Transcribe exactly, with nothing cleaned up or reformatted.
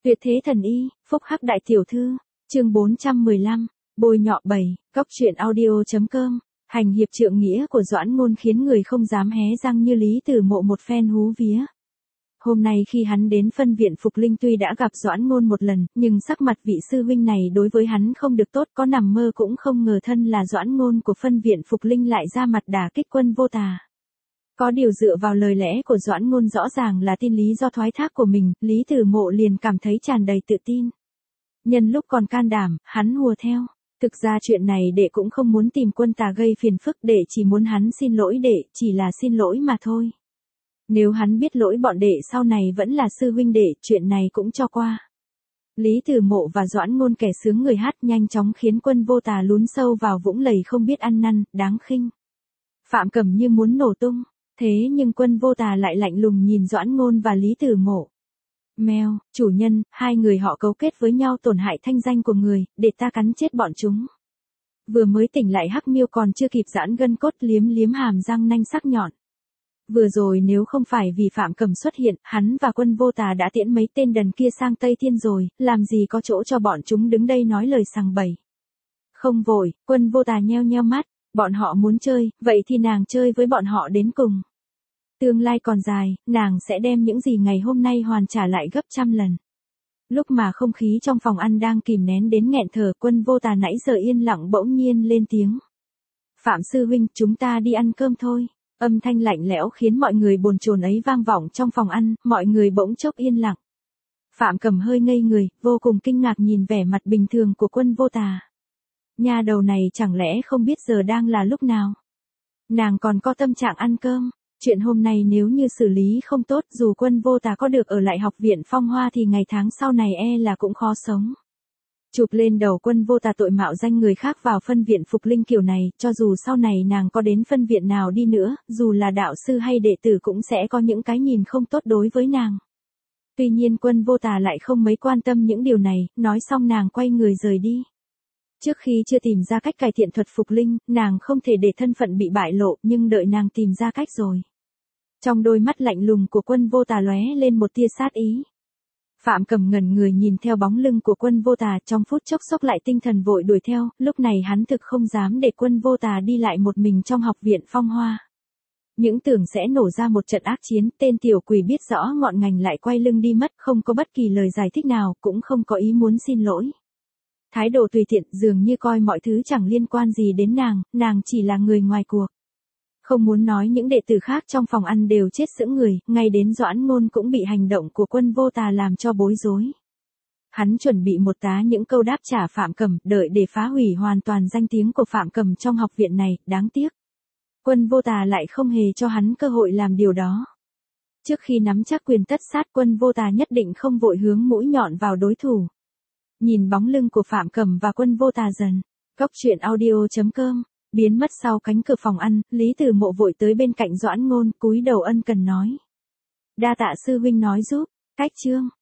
Tuyệt thế thần y, phúc hắc đại tiểu thư, chương bốn trăm mười lăm, bôi nhọ bảy, góc truyện audio.com, hành hiệp trượng nghĩa của Doãn Ngôn khiến người không dám hé răng như Lý Tử Mộ một phen hú vía. Hôm nay khi hắn đến phân viện Phục Linh tuy đã gặp Doãn Ngôn một lần, nhưng sắc mặt vị sư huynh này đối với hắn không được tốt, có nằm mơ cũng không ngờ thân là Doãn Ngôn của phân viện Phục Linh lại ra mặt đả kích Quân Vô Tà. Có điều dựa vào lời lẽ của Doãn Ngôn rõ ràng là tin lý do thoái thác của mình, Lý Tử Mộ liền cảm thấy tràn đầy tự tin. Nhân lúc còn can đảm, hắn hùa theo. Thực ra chuyện này đệ cũng không muốn tìm Quân Tà gây phiền phức, đệ chỉ muốn hắn xin lỗi đệ, chỉ là xin lỗi mà thôi. Nếu hắn biết lỗi bọn đệ sau này vẫn là sư huynh đệ, chuyện này cũng cho qua. Lý Tử Mộ và Doãn Ngôn kẻ sướng người hát nhanh chóng khiến Quân Vô Tà lún sâu vào vũng lầy không biết ăn năn, đáng khinh. Phạm Cẩm như muốn nổ tung. Thế nhưng Quân Vô Tà lại lạnh lùng nhìn Doãn Ngôn và Lý Tử Mộ. Mèo, chủ nhân, hai người họ cấu kết với nhau tổn hại thanh danh của người, để ta cắn chết bọn chúng. Vừa mới tỉnh lại Hắc Miêu còn chưa kịp giãn gân cốt liếm liếm hàm răng nanh sắc nhọn. Vừa rồi nếu không phải vì Phạm Cẩm xuất hiện, hắn và Quân Vô Tà đã tiễn mấy tên đần kia sang Tây Thiên rồi, làm gì có chỗ cho bọn chúng đứng đây nói lời sằng bậy. Không vội, Quân Vô Tà nheo nheo mắt. Bọn họ muốn chơi, vậy thì nàng chơi với bọn họ đến cùng. Tương lai còn dài, nàng sẽ đem những gì ngày hôm nay hoàn trả lại gấp trăm lần. Lúc mà không khí trong phòng ăn đang kìm nén đến nghẹn thở, Quân Vô Tà nãy giờ yên lặng bỗng nhiên lên tiếng. Phạm sư huynh, chúng ta đi ăn cơm thôi. Âm thanh lạnh lẽo khiến mọi người bồn chồn ấy vang vọng trong phòng ăn, mọi người bỗng chốc yên lặng. Phạm Cẩm hơi ngây người, vô cùng kinh ngạc nhìn vẻ mặt bình thường của Quân Vô Tà. Nhà đầu này chẳng lẽ không biết giờ đang là lúc nào? Nàng còn có tâm trạng ăn cơm. Chuyện hôm nay nếu như xử lý không tốt, dù Quân Vô Tà có được ở lại học viện Phong Hoa thì ngày tháng sau này e là cũng khó sống. Chụp lên đầu Quân Vô Tà tội mạo danh người khác vào phân viện Phục Linh kiểu này, cho dù sau này nàng có đến phân viện nào đi nữa, dù là đạo sư hay đệ tử cũng sẽ có những cái nhìn không tốt đối với nàng. Tuy nhiên Quân Vô Tà lại không mấy quan tâm những điều này, nói xong nàng quay người rời đi. Trước khi chưa tìm ra cách cải thiện thuật Phục Linh, nàng không thể để thân phận bị bại lộ, nhưng đợi nàng tìm ra cách rồi. Trong đôi mắt lạnh lùng của Quân Vô Tà lóe lên một tia sát ý. Phạm Cẩm ngẩn người nhìn theo bóng lưng của Quân Vô Tà, trong phút chốc sốc lại tinh thần vội đuổi theo, lúc này hắn thực không dám để Quân Vô Tà đi lại một mình trong học viện Phong Hoa. Những tưởng sẽ nổ ra một trận ác chiến, tên tiểu quỷ biết rõ ngọn ngành lại quay lưng đi mất, không có bất kỳ lời giải thích nào, cũng không có ý muốn xin lỗi. Thái độ tùy tiện, dường như coi mọi thứ chẳng liên quan gì đến nàng, nàng chỉ là người ngoài cuộc. Không muốn nói những đệ tử khác trong phòng ăn đều chết sững người, ngay đến Doãn Ngôn cũng bị hành động của Quân Vô Tà làm cho bối rối. Hắn chuẩn bị một tá những câu đáp trả Phạm Cẩm, đợi để phá hủy hoàn toàn danh tiếng của Phạm Cẩm trong học viện này, đáng tiếc. Quân Vô Tà lại không hề cho hắn cơ hội làm điều đó. Trước khi nắm chắc quyền tất sát, Quân Vô Tà nhất định không vội hướng mũi nhọn vào đối thủ. Nhìn bóng lưng của Phạm Cẩm và Quân Vô Tà dần, góc truyện audio.com, biến mất sau cánh cửa phòng ăn, Lý Tử Mộ vội tới bên cạnh Doãn Ngôn, cúi đầu ân cần nói. Đa tạ sư huynh nói giúp, cách chương.